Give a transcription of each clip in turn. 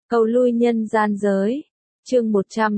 Cầu lui nhân gian giới. Chương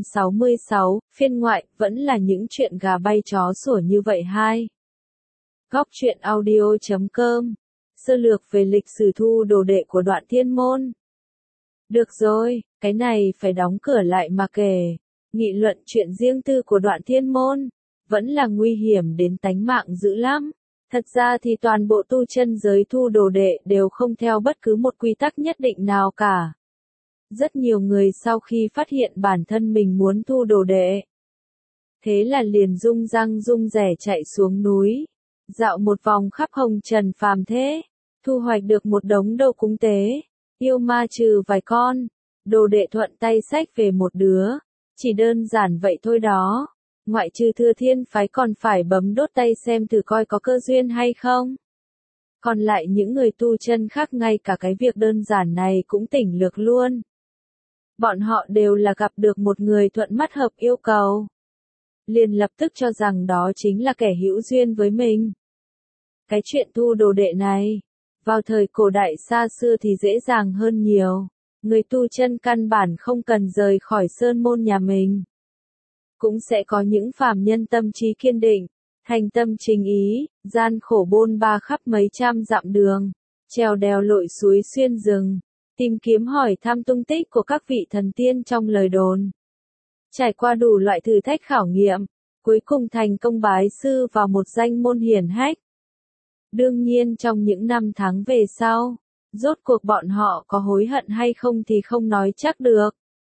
166, phiên ngoại, vẫn là những chuyện gà bay chó sủa như vậy hai. Góc truyện audio.com. Sơ lược về lịch sử thu đồ đệ của Đoạn Thiên Môn. Được rồi, cái này phải đóng cửa lại mà kể. Nghị luận chuyện riêng tư của Đoạn Thiên Môn, vẫn là nguy hiểm đến tánh mạng dữ lắm. Thật ra thì toàn bộ tu chân giới thu đồ đệ đều không theo bất cứ một quy tắc nhất định nào cả. Rất nhiều người sau khi phát hiện bản thân mình muốn thu đồ đệ, thế là liền rung răng rung rẻ chạy xuống núi, dạo một vòng khắp hồng trần phàm thế, thu hoạch được một đống đồ cúng tế, yêu ma trừ vài con, đồ đệ thuận tay xách về một đứa, chỉ đơn giản vậy thôi đó. Ngoại trừ Thừa Thiên phái còn phải bấm đốt tay xem thử coi có cơ duyên hay không. Còn lại những người tu chân khác ngay cả cái việc đơn giản này cũng tỉnh lược luôn. Bọn họ đều là gặp được một người thuận mắt hợp yêu cầu, liền lập tức cho rằng đó chính là kẻ hữu duyên với mình. Cái chuyện thu đồ đệ này, vào thời cổ đại xa xưa thì dễ dàng hơn nhiều. Người tu chân căn bản không cần rời khỏi sơn môn nhà mình. Cũng sẽ có những phàm nhân tâm trí kiên định, thành tâm chính ý, gian khổ bôn ba khắp mấy trăm dặm đường, trèo đèo lội suối xuyên rừng, tìm kiếm hỏi thăm tung tích của các vị thần tiên trong lời đồn. Trải qua đủ loại thử thách khảo nghiệm, cuối cùng thành công bái sư vào một danh môn hiển hách. Đương nhiên trong những năm tháng về sau, rốt cuộc bọn họ có hối hận hay không thì không nói chắc được.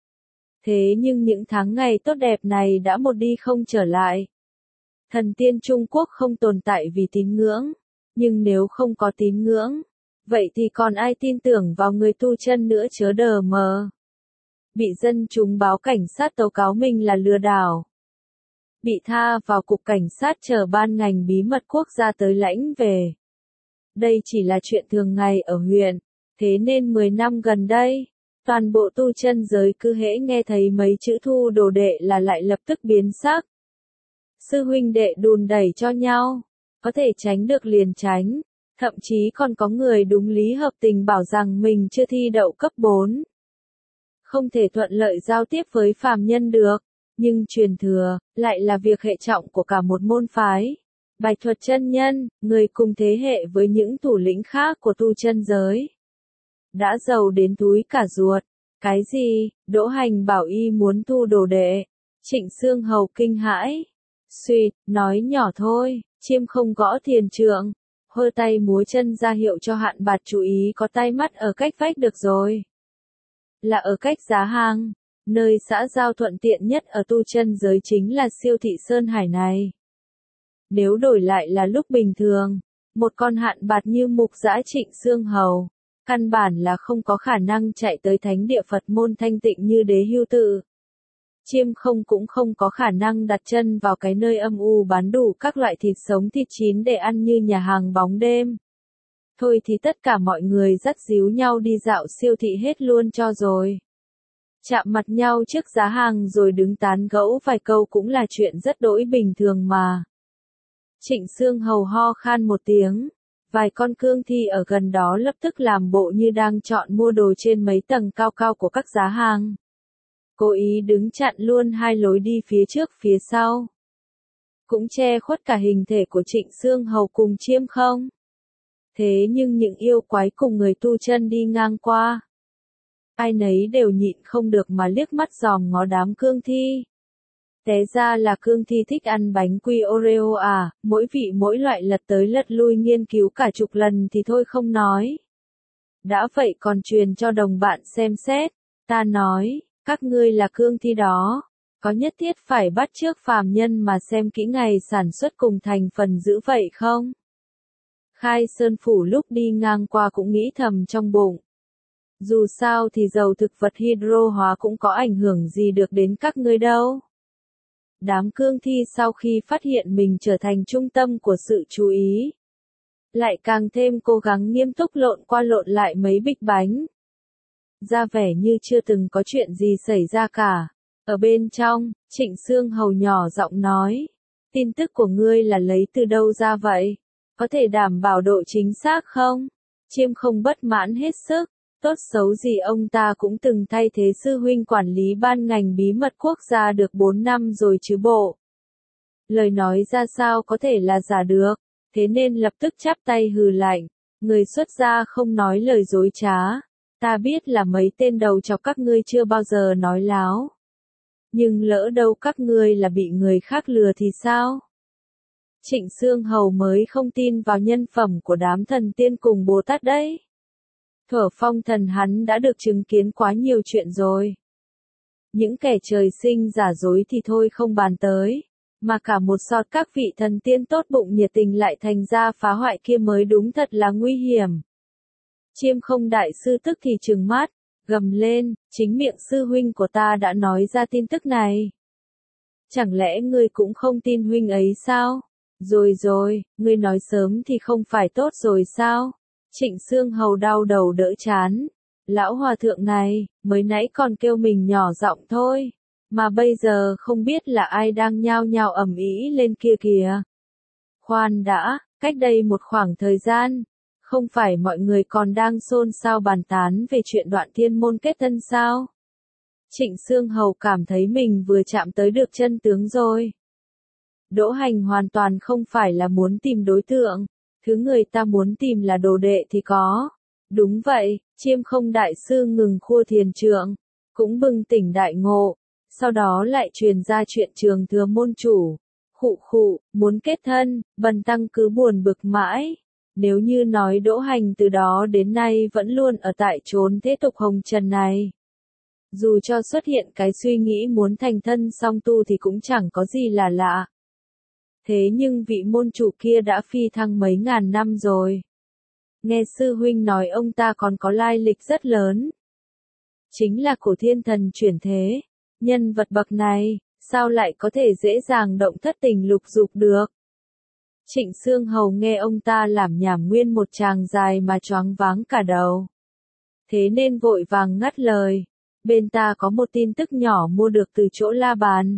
Thế nhưng những tháng ngày tốt đẹp này đã một đi không trở lại. Thần tiên Trung Quốc không tồn tại vì tín ngưỡng, nhưng nếu không có tín ngưỡng, vậy thì còn ai tin tưởng vào người tu chân nữa chớ đờ mờ. Bị dân chúng báo cảnh sát tố cáo mình là lừa đảo, bị tha vào cục cảnh sát chờ ban ngành bí mật quốc gia tới lãnh về. Đây chỉ là chuyện thường ngày ở huyện, thế nên 10 năm gần đây, toàn bộ tu chân giới cứ hễ nghe thấy mấy chữ thu đồ đệ là lại lập tức biến sắc. Sư huynh đệ đùn đẩy cho nhau, có thể tránh được liền tránh, thậm chí còn có người đúng lý hợp tình bảo rằng mình chưa thi đậu cấp 4. Không thể thuận lợi giao tiếp với phàm nhân được, nhưng truyền thừa, lại là việc hệ trọng của cả một môn phái. Bạch Thuật chân nhân, người cùng thế hệ với những thủ lĩnh khác của tu chân giới, đã giàu đến túi cả ruột. Cái gì? Đỗ Hành bảo y muốn thu đồ đệ. Trịnh Xương Hầu kinh hãi. Suýt, nói nhỏ thôi, chiêm không gõ thiền trượng. Hơ tay múa chân ra hiệu cho Hạn Bạt chú ý có tay mắt ở cách vách được rồi. Là ở cách Giá Hang, nơi xã giao thuận tiện nhất ở tu chân giới chính là siêu thị Sơn Hải này. Nếu đổi lại là lúc bình thường, một con Hạn Bạt như mục dã Trịnh Xương Hầu, căn bản là không có khả năng chạy tới thánh địa Phật môn thanh tịnh như Đế Hưu Tự. Chiêm không cũng không có khả năng đặt chân vào cái nơi âm u bán đủ các loại thịt sống thịt chín để ăn như nhà hàng bóng đêm. Thôi thì tất cả mọi người dắt díu nhau đi dạo siêu thị hết luôn cho rồi. Chạm mặt nhau trước giá hàng rồi đứng tán gẫu vài câu cũng là chuyện rất đỗi bình thường mà. Trịnh Xương Hầu ho khan một tiếng. Vài con cương thi ở gần đó lập tức làm bộ như đang chọn mua đồ trên mấy tầng cao cao của các giá hàng. Cố ý đứng chặn luôn hai lối đi phía trước phía sau. Cũng che khuất cả hình thể của Trịnh Xương Hầu cùng Chiêm không. Thế nhưng những yêu quái cùng người tu chân đi ngang qua, ai nấy đều nhịn không được mà liếc mắt dòm ngó đám cương thi. Té ra là cương thi thích ăn bánh quy Oreo à, mỗi vị mỗi loại lật tới lật lui nghiên cứu cả chục lần thì thôi không nói. Đã vậy còn truyền cho đồng bạn xem xét, ta nói, các ngươi là cương thi đó, có nhất thiết phải bắt chước phàm nhân mà xem kỹ ngày sản xuất cùng thành phần giữ vậy không? Khai Sơn Phủ lúc đi ngang qua cũng nghĩ thầm trong bụng. Dù sao thì dầu thực vật hydro hóa cũng có ảnh hưởng gì được đến các ngươi đâu. Đám cương thi sau khi phát hiện mình trở thành trung tâm của sự chú ý, lại càng thêm cố gắng nghiêm túc lộn qua lộn lại mấy bịch bánh. Ra vẻ như chưa từng có chuyện gì xảy ra cả. Ở bên trong, Trịnh Xương Hầu nhỏ giọng nói. Tin tức của ngươi là lấy từ đâu ra vậy? Có thể đảm bảo độ chính xác không? Chiêm không bất mãn hết sức. Tốt xấu gì ông ta cũng từng thay thế sư huynh quản lý ban ngành bí mật quốc gia được 4 năm rồi chứ bộ. Lời nói ra sao có thể là giả được, thế nên lập tức chắp tay hừ lạnh. Người xuất gia không nói lời dối trá. Ta biết là mấy tên đầu chọc các ngươi chưa bao giờ nói láo. Nhưng lỡ đâu các ngươi là bị người khác lừa thì sao? Trịnh Xương Hầu mới không tin vào nhân phẩm của đám thần tiên cùng Bồ Tát đấy. Thuở phong thần hắn đã được chứng kiến quá nhiều chuyện rồi. Những kẻ trời sinh giả dối thì thôi không bàn tới, mà cả một sọt các vị thần tiên tốt bụng nhiệt tình lại thành ra phá hoại kia mới đúng thật là nguy hiểm. Chiêm Không đại sư tức thì trừng mắt, gầm lên, chính miệng sư huynh của ta đã nói ra tin tức này. Chẳng lẽ ngươi cũng không tin huynh ấy sao? Rồi, ngươi nói sớm thì không phải tốt rồi sao? Trịnh Xương Hầu đau đầu đỡ chán. Lão hòa thượng này, mới nãy còn kêu mình nhỏ giọng thôi, mà bây giờ không biết là ai đang nhao nhao ầm ĩ lên kia kìa. Khoan đã, cách đây một khoảng thời gian, không phải mọi người còn đang xôn xao bàn tán về chuyện Đoạn Thiên Môn kết thân sao? Trịnh Xương Hầu cảm thấy mình vừa chạm tới được chân tướng rồi. Đỗ Hành hoàn toàn không phải là muốn tìm đối tượng, thứ người ta muốn tìm là đồ đệ thì có. Đúng vậy, Chiêm Không đại sư ngừng khua thiền trượng, cũng bừng tỉnh đại ngộ, sau đó lại truyền ra chuyện Trường Thừa môn chủ. Khụ, muốn kết thân, Bần tăng cứ buồn bực mãi. Nếu như nói Đỗ Hành từ đó đến nay vẫn luôn ở tại chốn thế tục hồng trần này. Dù cho xuất hiện cái suy nghĩ muốn thành thân song tu thì cũng chẳng có gì là lạ. Thế nhưng vị môn chủ kia đã phi thăng mấy ngàn năm rồi. Nghe sư huynh nói ông ta còn có lai lịch rất lớn. Chính là Cổ Thiên Thần chuyển thế. Nhân vật bậc này, sao lại có thể dễ dàng động thất tình lục dục được? Trịnh Xương Hầu nghe ông ta làm nhảm nguyên một tràng dài mà choáng váng cả đầu. Thế nên vội vàng ngắt lời. Bên ta có một tin tức nhỏ mua được từ chỗ La Bàn.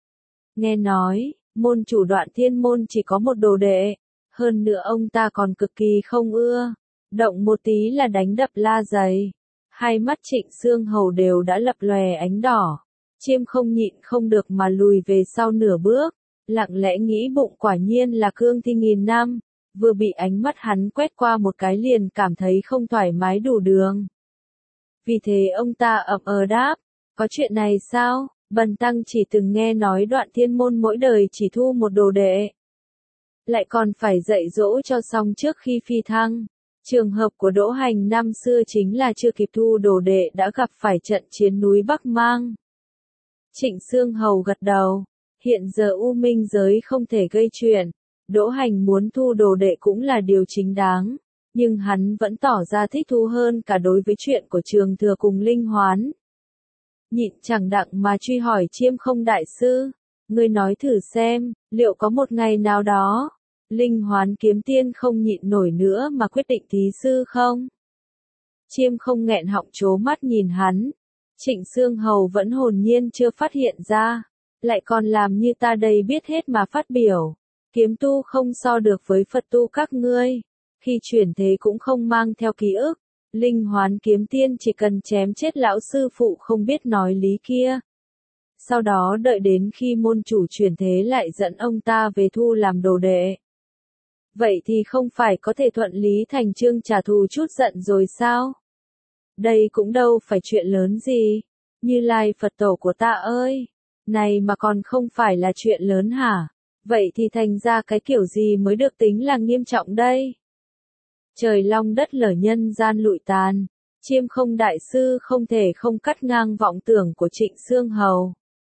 Nghe nói, môn chủ Đoạn Thiên Môn chỉ có một đồ đệ. Hơn nữa ông ta còn cực kỳ không ưa. Động một tí là đánh đập La giày. Hai mắt Trịnh Xương Hầu đều đã lập lòe ánh đỏ. Chiêm Không nhịn không được mà lùi về sau nửa bước. Lặng lẽ nghĩ bụng quả nhiên là cương thi nghìn năm. Vừa bị ánh mắt hắn quét qua một cái liền cảm thấy không thoải mái đủ đường. Vì thế ông ta ậm đáp. Có chuyện này sao? Bần tăng chỉ từng nghe nói Đoạn Thiên Môn mỗi đời chỉ thu một đồ đệ. Lại còn phải dạy dỗ cho xong trước khi phi thăng. Trường hợp của Đỗ Hành năm xưa chính là chưa kịp thu đồ đệ đã gặp phải trận chiến núi Bắc Mang. Trịnh Xương Hầu gật đầu. Hiện giờ U Minh giới không thể gây chuyện. Đỗ Hành muốn thu đồ đệ cũng là điều chính đáng. Nhưng hắn vẫn tỏ ra thích thú hơn cả đối với chuyện của Trường Thừa cùng Linh Hoán. Nhịn chẳng đặng mà truy hỏi Chiêm Không đại sư. Ngươi nói thử xem, liệu có một ngày nào đó, Linh Hoán kiếm tiên không nhịn nổi nữa mà quyết định thí sư không? Chiêm Không nghẹn họng trố mắt nhìn hắn. Trịnh Xương Hầu vẫn hồn nhiên chưa phát hiện ra. Lại còn làm như ta đây biết hết mà phát biểu. Kiếm tu không so được với Phật tu các ngươi. Khi chuyển thế cũng không mang theo ký ức. Linh Hoán kiếm tiên chỉ cần chém chết lão sư phụ không biết nói lý kia. Sau đó đợi đến khi môn chủ chuyển thế lại dẫn ông ta về thu làm đồ đệ. Vậy thì không phải có thể thuận lý thành chương trả thù chút giận rồi sao? Đây cũng đâu phải chuyện lớn gì. Như Lai Phật tổ của ta ơi! Này mà còn không phải là chuyện lớn hả? Vậy thì thành ra cái kiểu gì mới được tính là nghiêm trọng đây? Trời long đất lở nhân gian lụi tàn. Chiêm Không đại sư không thể không cắt ngang vọng tưởng của Trịnh Xương Hầu.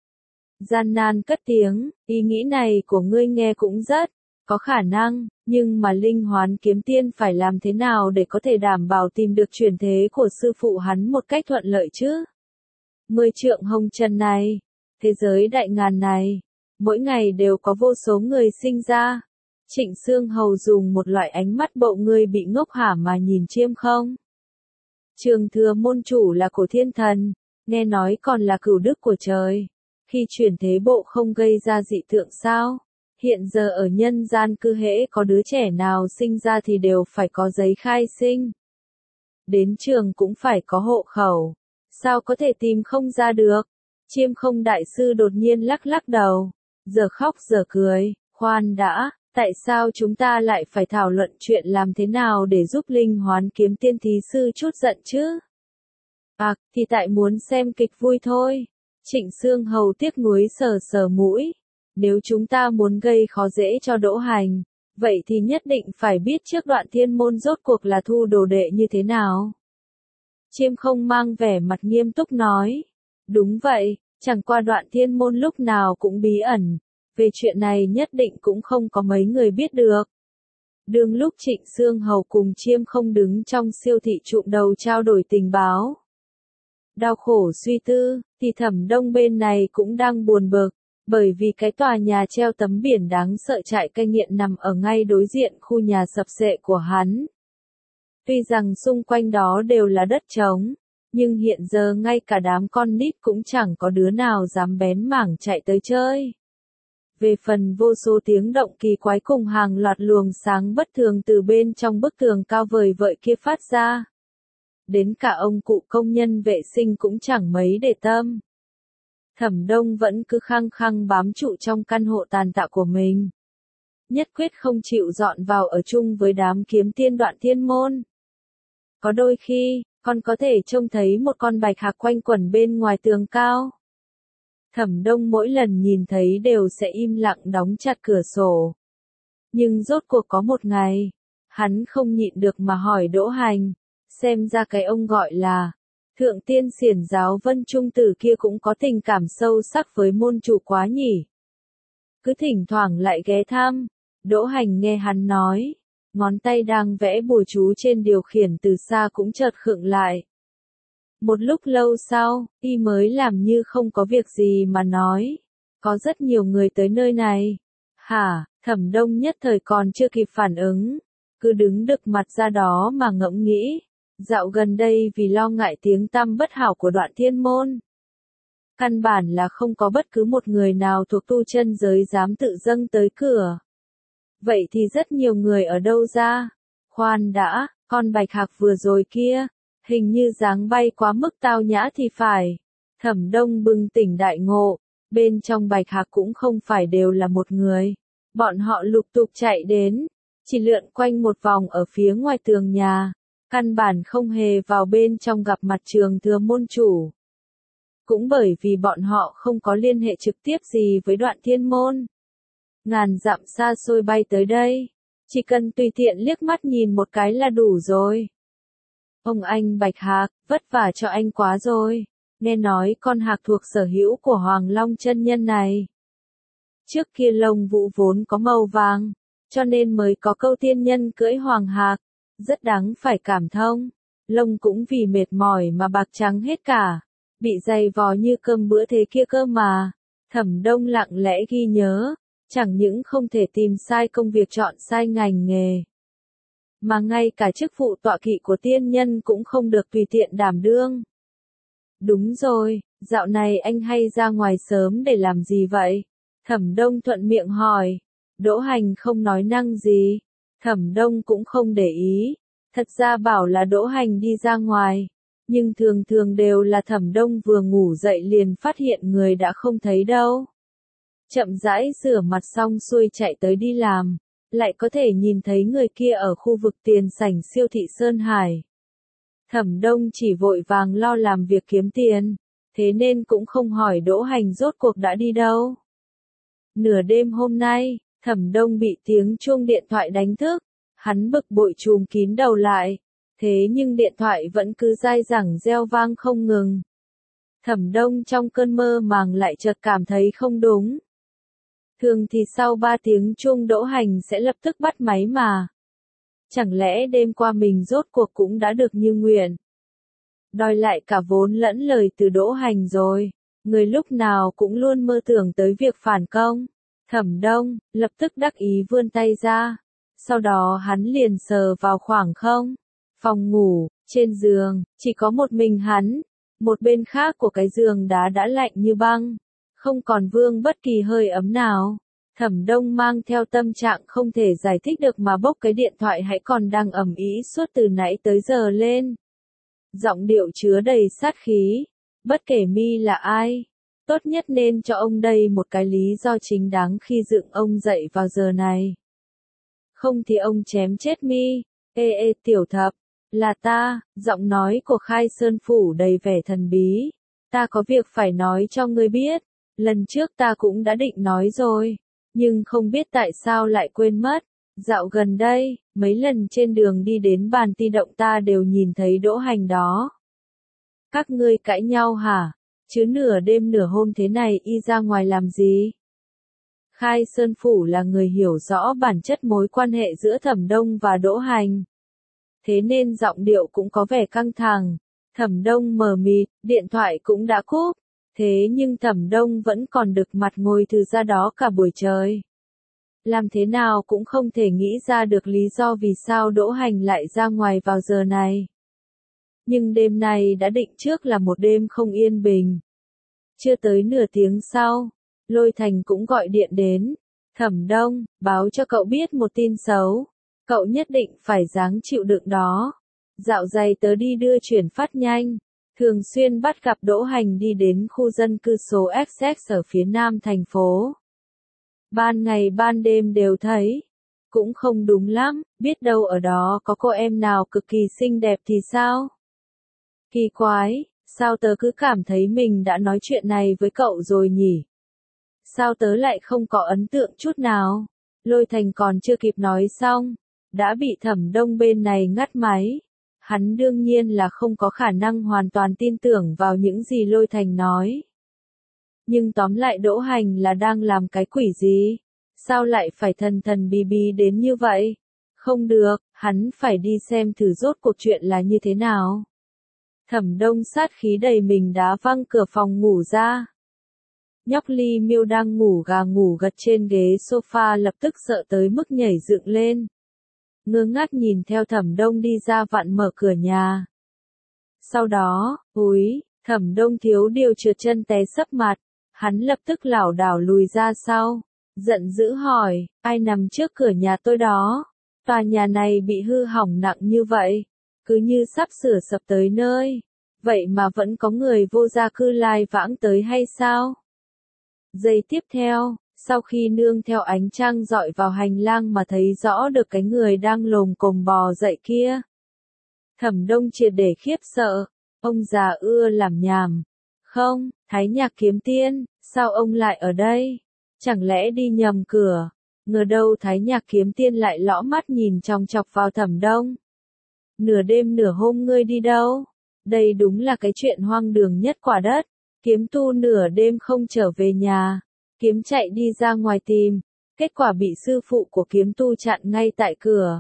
Gian nan cất tiếng, ý nghĩ này của ngươi nghe cũng rất có khả năng, nhưng mà Linh Hoán kiếm tiên phải làm thế nào để có thể đảm bảo tìm được chuyển thế của sư phụ hắn một cách thuận lợi chứ? 10 trượng hồng trần này, thế giới đại ngàn này, mỗi ngày đều có vô số người sinh ra. Trịnh Xương Hầu dùng một loại ánh mắt bộ người bị ngốc hả mà nhìn Chiêm Không. Trường Thừa môn chủ là Cổ Thiên Thần, nghe nói còn là cửu đức của trời. Khi chuyển thế bộ không gây ra dị tượng sao? Hiện giờ ở nhân gian cứ hễ có đứa trẻ nào sinh ra thì đều phải có giấy khai sinh. Đến trường cũng phải có hộ khẩu. Sao có thể tìm không ra được? Chiêm không đại sư đột nhiên lắc lắc đầu. Giờ khóc giờ cười, khoan đã, tại sao chúng ta lại phải thảo luận chuyện làm thế nào để giúp Linh Hoán kiếm tiên thí sư chút giận chứ? À, thì tại muốn xem kịch vui thôi. Trịnh Xương Hầu tiếc nuối sờ sờ mũi. Nếu chúng ta muốn gây khó dễ cho Đỗ Hành, vậy thì nhất định phải biết trước Đoạn Thiên Môn rốt cuộc là thu đồ đệ như thế nào. Chiêm không mang vẻ mặt nghiêm túc nói. Đúng vậy, chẳng qua Đoạn Thiên Môn lúc nào cũng bí ẩn. Về chuyện này nhất định cũng không có mấy người biết được. Đương lúc Trịnh Xương Hầu cùng Chiêm không đứng trong siêu thị trụm đầu trao đổi tình báo. Đau khổ suy tư, thì Thẩm Đông bên này cũng đang buồn bực, bởi vì cái tòa nhà treo tấm biển đáng sợ trại cai nghiện nằm ở ngay đối diện khu nhà sập xệ của hắn. Tuy rằng xung quanh đó đều là đất trống, nhưng hiện giờ ngay cả đám con nít cũng chẳng có đứa nào dám bén mảng chạy tới chơi. Về phần vô số tiếng động kỳ quái cùng hàng loạt luồng sáng bất thường từ bên trong bức tường cao vời vợi kia phát ra. Đến cả ông cụ công nhân vệ sinh cũng chẳng mấy để tâm. Thẩm Đông vẫn cứ khăng khăng bám trụ trong căn hộ tàn tạ của mình. Nhất quyết không chịu dọn vào ở chung với đám kiếm tiên Đoạn Thiên Môn. Có đôi khi, con có thể trông thấy một con bạch hạc quanh quẩn bên ngoài tường cao. Thẩm Đông mỗi lần nhìn thấy đều sẽ im lặng đóng chặt cửa sổ. Nhưng rốt cuộc có một ngày, hắn không nhịn được mà hỏi Đỗ Hành, xem ra cái ông gọi là Thượng Tiên Xiển Giáo Vân Trung Tử kia cũng có tình cảm sâu sắc với môn chủ quá nhỉ. Cứ thỉnh thoảng lại ghé thăm. Đỗ Hành nghe hắn nói, ngón tay đang vẽ bùa chú trên điều khiển từ xa cũng chợt khựng lại. Một lúc lâu sau, y mới làm như không có việc gì mà nói, có rất nhiều người tới nơi này. Hả? Thẩm Đông nhất thời còn chưa kịp phản ứng, cứ đứng đực mặt ra đó mà ngẫm nghĩ. Dạo gần đây vì lo ngại tiếng tăm bất hảo của Đoạn Thiên Môn, căn bản là không có bất cứ một người nào thuộc tu chân giới dám tự dâng tới cửa. Vậy thì rất nhiều người ở đâu ra? Khoan đã, con bạch hạc vừa rồi kia, hình như dáng bay quá mức tao nhã thì phải. Thẩm Đông bừng tỉnh đại ngộ, bên trong bạch hạc cũng không phải đều là một người. Bọn họ lục tục chạy đến, chỉ lượn quanh một vòng ở phía ngoài tường nhà. Căn bản không hề vào bên trong gặp mặt Trường Thừa môn chủ. Cũng bởi vì bọn họ không có liên hệ trực tiếp gì với Đoạn Thiên Môn. Ngàn dặm xa xôi bay tới đây, chỉ cần tùy tiện liếc mắt nhìn một cái là đủ rồi. Ông anh Bạch Hạc, vất vả cho anh quá rồi. Nghe nói con hạc thuộc sở hữu của Hoàng Long chân nhân này. Trước kia lông vũ vốn có màu vàng, cho nên mới có câu tiên nhân cưỡi hoàng hạc. Rất đáng phải cảm thông, lông cũng vì mệt mỏi mà bạc trắng hết cả, bị dày vò như cơm bữa thế kia cơ mà. Thẩm Đông lặng lẽ ghi nhớ, chẳng những không thể tìm sai công việc chọn sai ngành nghề, mà ngay cả chức vụ tọa kỵ của tiên nhân cũng không được tùy tiện đảm đương. Đúng rồi, dạo này anh hay ra ngoài sớm để làm gì vậy? Thẩm Đông thuận miệng hỏi. Đỗ Hành không nói năng gì. Thẩm Đông cũng không để ý, thật ra bảo là Đỗ Hành đi ra ngoài, nhưng thường thường đều là Thẩm Đông vừa ngủ dậy liền phát hiện người đã không thấy đâu. Chậm rãi rửa mặt xong xuôi chạy tới đi làm, lại có thể nhìn thấy người kia ở khu vực tiền sảnh siêu thị Sơn Hải. Thẩm Đông chỉ vội vàng lo làm việc kiếm tiền, thế nên cũng không hỏi Đỗ Hành rốt cuộc đã đi đâu. Nửa đêm hôm nay, Thẩm Đông bị tiếng chuông điện thoại đánh thức, hắn bực bội trùm kín đầu lại, thế nhưng điện thoại vẫn cứ dai dẳng reo vang không ngừng. Thẩm Đông trong cơn mơ màng lại chợt cảm thấy không đúng. Thường thì sau 3 tiếng chuông Đỗ Hành sẽ lập tức bắt máy mà. Chẳng lẽ đêm qua mình rốt cuộc cũng đã được như nguyện? Đòi lại cả vốn lẫn lời từ Đỗ Hành rồi, người lúc nào cũng luôn mơ tưởng tới việc phản công. Thẩm Đông, lập tức đắc ý vươn tay ra. Sau đó hắn liền sờ vào khoảng không. Phòng ngủ, trên giường, chỉ có một mình hắn. Một bên khác của cái giường đá đã lạnh như băng. Không còn vương bất kỳ hơi ấm nào. Thẩm Đông mang theo tâm trạng không thể giải thích được mà bốc cái điện thoại hãy còn đang ầm ĩ suốt từ nãy tới giờ lên. giọng điệu chứa đầy sát khí. Bất kể mi là ai, tốt nhất nên cho ông đây một cái lý do chính đáng khi dựng ông dậy vào giờ này. Không thì ông chém chết mi. Ê tiểu thập, là ta, giọng nói của Khai Sơn Phủ đầy vẻ thần bí. Ta có việc phải nói cho ngươi biết, lần trước ta cũng đã định nói rồi, nhưng không biết tại sao lại quên mất. Dạo gần đây, mấy lần trên đường đi đến bàn ti động ta đều nhìn thấy Đỗ Hành đó. Các ngươi cãi nhau hả? Chứ nửa đêm nửa hôm thế này y ra ngoài làm gì? Khai Sơn Phủ là người hiểu rõ bản chất mối quan hệ giữa Thẩm Đông và Đỗ Hành. Thế nên giọng điệu cũng có vẻ căng thẳng. Thẩm Đông mờ mịt, điện thoại cũng đã cúp. Thế nhưng Thẩm Đông vẫn còn đực mặt ngồi từ ra đó cả buổi trời. Làm thế nào cũng không thể nghĩ ra được lý do vì sao Đỗ Hành lại ra ngoài vào giờ này. Nhưng đêm này đã định trước là một đêm không yên bình. Chưa tới nửa tiếng sau, Lôi Thành cũng gọi điện đến. Thẩm Đông, báo cho cậu biết một tin xấu. Cậu nhất định phải ráng chịu đựng đó. Dạo dày tớ đi đưa chuyển phát nhanh. Thường xuyên bắt gặp Đỗ Hành đi đến khu dân cư số XX ở phía nam thành phố. Ban ngày ban đêm đều thấy. Cũng không đúng lắm, biết đâu ở đó có cô em nào cực kỳ xinh đẹp thì sao? Kỳ quái, sao tớ cứ cảm thấy mình đã nói chuyện này với cậu rồi nhỉ? Sao tớ lại không có ấn tượng chút nào? Lôi Thành còn chưa kịp nói xong, đã bị Thẩm Đông bên này ngắt máy. Hắn đương nhiên là không có khả năng hoàn toàn tin tưởng vào những gì Lôi Thành nói. Nhưng tóm lại Đỗ Hành là đang làm cái quỷ gì? Sao lại phải thần thần bí bí đến như vậy? Không được, hắn phải đi xem thử rốt cuộc chuyện là như thế nào. Thẩm Đông sát khí đầy mình đá văng cửa phòng ngủ ra. Nhóc Ly Miêu đang ngủ gà ngủ gật trên ghế sofa lập tức sợ tới mức nhảy dựng lên. Ngơ ngác nhìn theo Thẩm Đông đi ra vặn mở cửa nhà. Sau đó, Thẩm Đông thiếu điều trượt chân té sấp mặt. Hắn lập tức lảo đảo lùi ra sau. Giận dữ hỏi, ai nằm trước cửa nhà tôi đó? Tòa nhà này bị hư hỏng nặng như vậy. Cứ như sắp sửa sập tới nơi. Vậy mà vẫn có người vô gia cư lai vãng tới hay sao? Giây tiếp theo, sau khi nương theo ánh trăng dọi vào hành lang mà thấy rõ được cái người đang lồm cồm bò dậy kia. Thẩm Đông triệt để khiếp sợ, ông già ưa làm nhảm. Không, Thái Nhạc Kiếm Tiên, sao ông lại ở đây? Chẳng lẽ đi nhầm cửa? Ngờ đâu Thái Nhạc Kiếm Tiên lại lõ mắt nhìn chòng chọc vào Thẩm Đông. Nửa đêm nửa hôm ngươi đi đâu? Đây đúng là cái chuyện hoang đường nhất quả đất. Kiếm tu nửa đêm không trở về nhà. Kiếm chạy đi ra ngoài tìm. Kết quả bị sư phụ của kiếm tu chặn ngay tại cửa.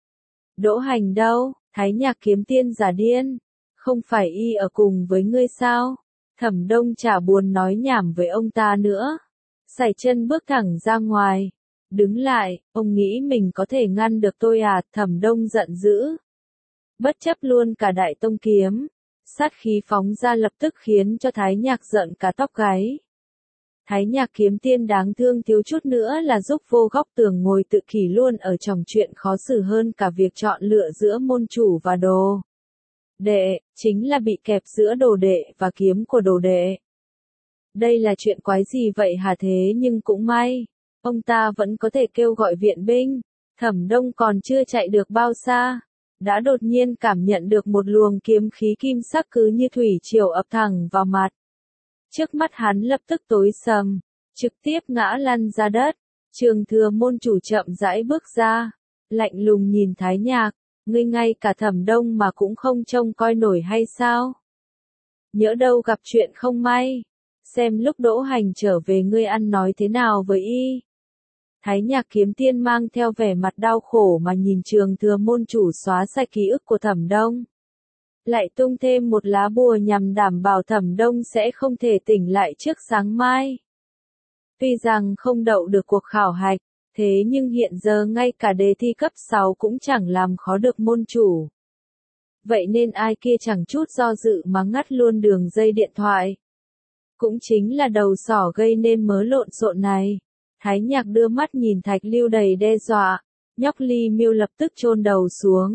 Đỗ Hành đâu? Thái Nhạc Kiếm Tiên giả điên. Không phải y ở cùng với ngươi sao? Thẩm Đông chả buồn nói nhảm với ông ta nữa. Sải chân bước thẳng ra ngoài. Đứng lại, ông nghĩ mình có thể ngăn được tôi à? Thẩm Đông giận dữ. Bất chấp luôn cả Đại Tông kiếm. Sát khí phóng ra lập tức khiến cho Thái Nhạc giận cả tóc gáy. Thái Nhạc Kiếm Tiên đáng thương thiếu chút nữa là giúp vô góc tường ngồi tự kỷ luôn ở trong chuyện khó xử hơn cả việc chọn lựa giữa môn chủ và đồ đệ, chính là bị kẹp giữa đồ đệ và kiếm của đồ đệ. Đây là chuyện quái gì vậy hả? Thế nhưng cũng may, ông ta vẫn có thể kêu gọi viện binh. Thẩm Đông còn chưa chạy được bao xa, đã đột nhiên cảm nhận được một luồng kiếm khí kim sắc cứ như thủy triều ập thẳng vào mặt. Trước mắt hắn lập tức tối sầm, trực tiếp ngã lăn ra đất. Trường Thừa môn chủ chậm rãi bước ra, lạnh lùng nhìn Thái Nhạc, ngươi ngay cả Thẩm Đông mà cũng không trông coi nổi hay sao? Nhỡ đâu gặp chuyện không may, xem lúc Đỗ Hành trở về ngươi ăn nói thế nào với y. Thái Nhạc Kiếm Tiên mang theo vẻ mặt đau khổ mà nhìn Trường Thừa môn chủ xóa sạch ký ức của Thẩm Đông. Lại tung thêm một lá bùa nhằm đảm bảo Thẩm Đông sẽ không thể tỉnh lại trước sáng mai. Tuy rằng không đậu được cuộc khảo hạch, thế nhưng hiện giờ ngay cả đề thi cấp 6 cũng chẳng làm khó được môn chủ. Vậy nên ai kia chẳng chút do dự mà ngắt luôn đường dây điện thoại. Cũng chính là đầu sỏ gây nên mớ lộn xộn này. Thái Nhạc đưa mắt nhìn Thạch Lưu đầy đe dọa, nhóc Ly Miêu lập tức chôn đầu xuống,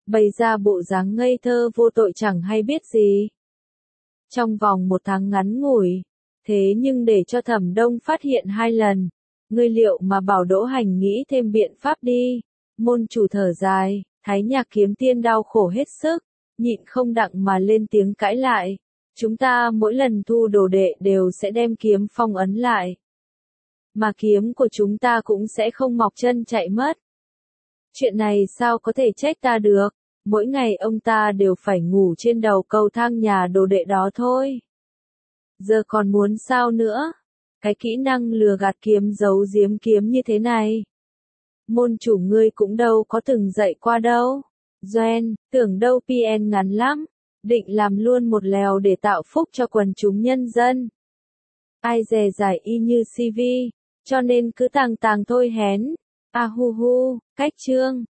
bày ra bộ dáng ngây thơ vô tội chẳng hay biết gì. Trong vòng 1 tháng ngắn ngủi, thế nhưng để cho Thẩm Đông phát hiện 2 lần, ngươi liệu mà bảo Đỗ Hành nghĩ thêm biện pháp đi. Môn chủ thở dài, Thái Nhạc Kiếm Tiên đau khổ hết sức, nhịn không đặng mà lên tiếng cãi lại. Chúng ta mỗi lần thu đồ đệ đều sẽ đem kiếm phong ấn lại. Mà kiếm của chúng ta cũng sẽ không mọc chân chạy mất. Chuyện này sao có thể trách ta được, mỗi ngày ông ta đều phải ngủ trên đầu cầu thang nhà đồ đệ đó thôi. Giờ còn muốn sao nữa? Cái kỹ năng lừa gạt kiếm giấu giếm kiếm như thế này. Môn chủ ngươi cũng đâu có từng dạy qua đâu. Doen, tưởng đâu PN ngắn lắm, định làm luôn một lèo để tạo phúc cho quần chúng nhân dân. Ai dè giải y như CV, cho nên cứ tàng tàng thôi hén. A hu hu, cách chương.